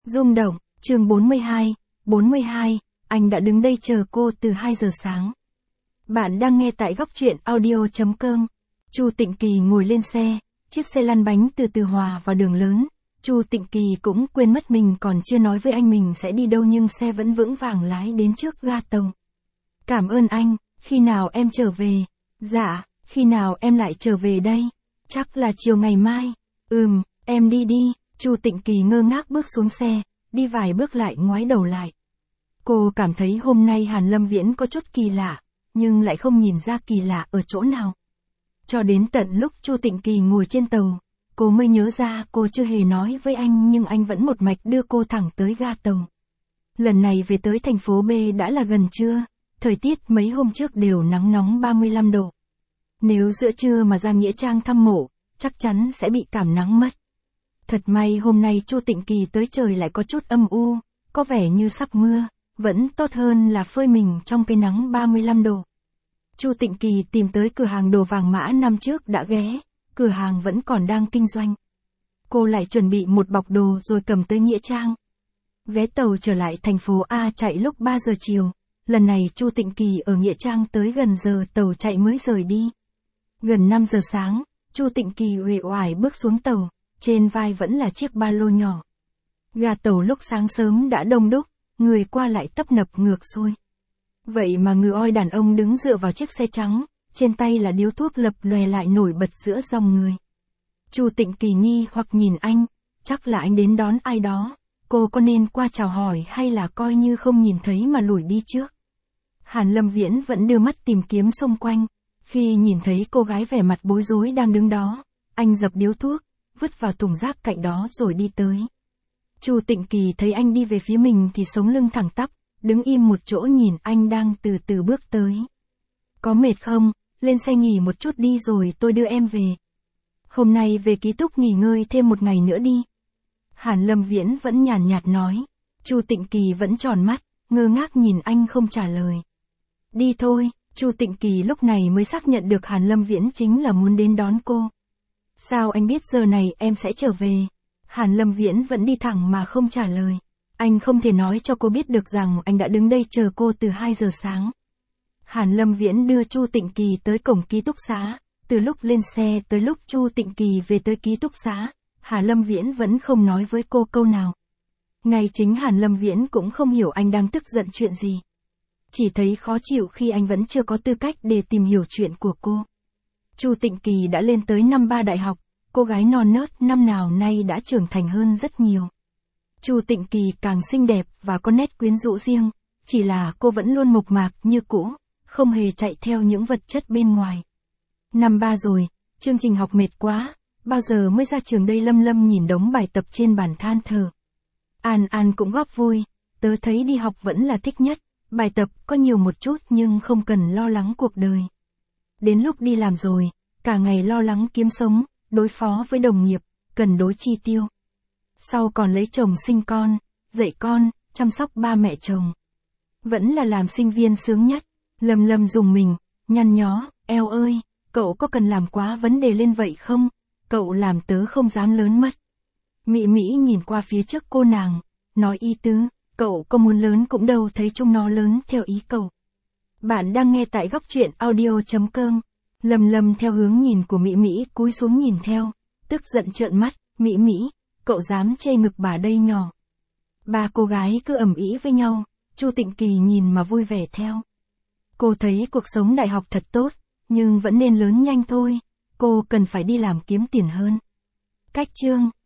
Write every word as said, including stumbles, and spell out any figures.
Rung động, chương bốn mươi hai, bốn mươi hai, anh đã đứng đây chờ cô từ hai giờ sáng. Bạn đang nghe tại góc truyện audio chấm com. Chu Tịnh Kỳ ngồi lên xe, chiếc xe lăn bánh từ từ hòa vào đường lớn. Chu Tịnh Kỳ cũng quên mất mình còn chưa nói với anh mình sẽ đi đâu nhưng xe vẫn vững vàng lái đến trước ga tàu. Cảm ơn anh, khi nào em trở về? Dạ, khi nào em lại trở về đây? Chắc là chiều ngày mai. Ừm, em đi đi. Chu Tịnh Kỳ ngơ ngác bước xuống xe, đi vài bước lại ngoái đầu lại. Cô cảm thấy hôm nay Hàn Lâm Viễn có chút kỳ lạ, nhưng lại không nhìn ra kỳ lạ ở chỗ nào. Cho đến tận lúc Chu Tịnh Kỳ ngồi trên tàu, cô mới nhớ ra cô chưa hề nói với anh nhưng anh vẫn một mạch đưa cô thẳng tới ga tàu. Lần này về tới thành phố B đã là gần trưa, thời tiết mấy hôm trước đều nắng nóng ba mươi lăm độ. Nếu giữa trưa mà ra Nghĩa Trang thăm mộ, chắc chắn sẽ bị cảm nắng mất. Thật may hôm nay Chu Tịnh Kỳ tới trời lại có chút âm u, có vẻ như sắp mưa, vẫn tốt hơn là phơi mình trong cái nắng ba mươi lăm độ. Chu Tịnh Kỳ tìm tới cửa hàng đồ vàng mã năm trước đã ghé, cửa hàng vẫn còn đang kinh doanh. Cô lại chuẩn bị một bọc đồ rồi cầm tới Nghĩa Trang. Vé tàu trở lại thành phố A chạy lúc ba giờ chiều, lần này Chu Tịnh Kỳ ở Nghĩa Trang tới gần giờ tàu chạy mới rời đi. Gần năm giờ sáng, Chu Tịnh Kỳ uể oải bước xuống tàu. Trên vai vẫn là chiếc ba lô nhỏ. Ga tàu lúc sáng sớm đã đông đúc, người qua lại tấp nập ngược xuôi. Vậy mà người oi đàn ông đứng dựa vào chiếc xe trắng, trên tay là điếu thuốc lập lòe lại nổi bật giữa dòng người. Chu Tịnh Kỳ nghi hoặc nhìn anh, chắc là anh đến đón ai đó, cô có nên qua chào hỏi hay là coi như không nhìn thấy mà lủi đi trước. Hàn Lâm Viễn vẫn đưa mắt tìm kiếm xung quanh, khi nhìn thấy cô gái vẻ mặt bối rối đang đứng đó, anh dập điếu thuốc, vứt vào thùng rác cạnh đó rồi đi tới. Chu Tịnh Kỳ thấy anh đi về phía mình thì sống lưng thẳng tắp, đứng im một chỗ nhìn anh đang từ từ bước tới. Có mệt không? Lên xe nghỉ một chút đi rồi tôi đưa em về. Hôm nay về ký túc nghỉ ngơi thêm một ngày nữa đi. Hàn Lâm Viễn vẫn nhàn nhạt nói. Chu Tịnh Kỳ vẫn tròn mắt, ngơ ngác nhìn anh không trả lời. Đi thôi. Chu Tịnh Kỳ lúc này mới xác nhận được Hàn Lâm Viễn chính là muốn đến đón cô. Sao anh biết giờ này em sẽ trở về? Hàn Lâm Viễn vẫn đi thẳng mà không trả lời. Anh không thể nói cho cô biết được rằng anh đã đứng đây chờ cô từ hai giờ sáng. Hàn Lâm Viễn đưa Chu Tịnh Kỳ tới cổng ký túc xá. Từ lúc lên xe tới lúc Chu Tịnh Kỳ về tới ký túc xá, Hàn Lâm Viễn vẫn không nói với cô câu nào. Ngay chính Hàn Lâm Viễn cũng không hiểu anh đang tức giận chuyện gì. Chỉ thấy khó chịu khi anh vẫn chưa có tư cách để tìm hiểu chuyện của cô. Chu Tịnh Kỳ đã lên tới năm ba đại học, cô gái non nớt năm nào nay đã trưởng thành hơn rất nhiều. Chu Tịnh Kỳ càng xinh đẹp và có nét quyến rũ riêng, chỉ là cô vẫn luôn mộc mạc như cũ, không hề chạy theo những vật chất bên ngoài. Năm ba rồi, chương trình học mệt quá, bao giờ mới ra trường đây? Lâm Lâm nhìn đống bài tập trên bàn than thở. An An cũng góp vui, tớ thấy đi học vẫn là thích nhất, bài tập có nhiều một chút nhưng không cần lo lắng cuộc đời. Đến lúc đi làm rồi, cả ngày lo lắng kiếm sống, đối phó với đồng nghiệp, cần đối chi tiêu. Sau còn lấy chồng sinh con, dạy con, chăm sóc ba mẹ chồng. Vẫn là làm sinh viên sướng nhất. Lâm Lâm dùng mình, nhăn nhó, eo ơi, cậu có cần làm quá vấn đề lên vậy không? Cậu làm tớ không dám lớn mất. Mị Mỹ nhìn qua phía trước cô nàng, nói ý tứ, cậu có muốn lớn cũng đâu thấy chúng nó lớn theo ý cậu. Bạn đang nghe tại góc truyện audio chấm com. Lâm Lâm theo hướng nhìn của Mỹ Mỹ cúi xuống nhìn theo, tức giận trợn mắt, Mỹ Mỹ, cậu dám chê ngực bà đây nhỏ. Ba cô gái cứ ầm ĩ với nhau, Chu Tịnh Kỳ nhìn mà vui vẻ theo. Cô thấy cuộc sống đại học thật tốt, nhưng vẫn nên lớn nhanh thôi, cô cần phải đi làm kiếm tiền hơn. Cách chương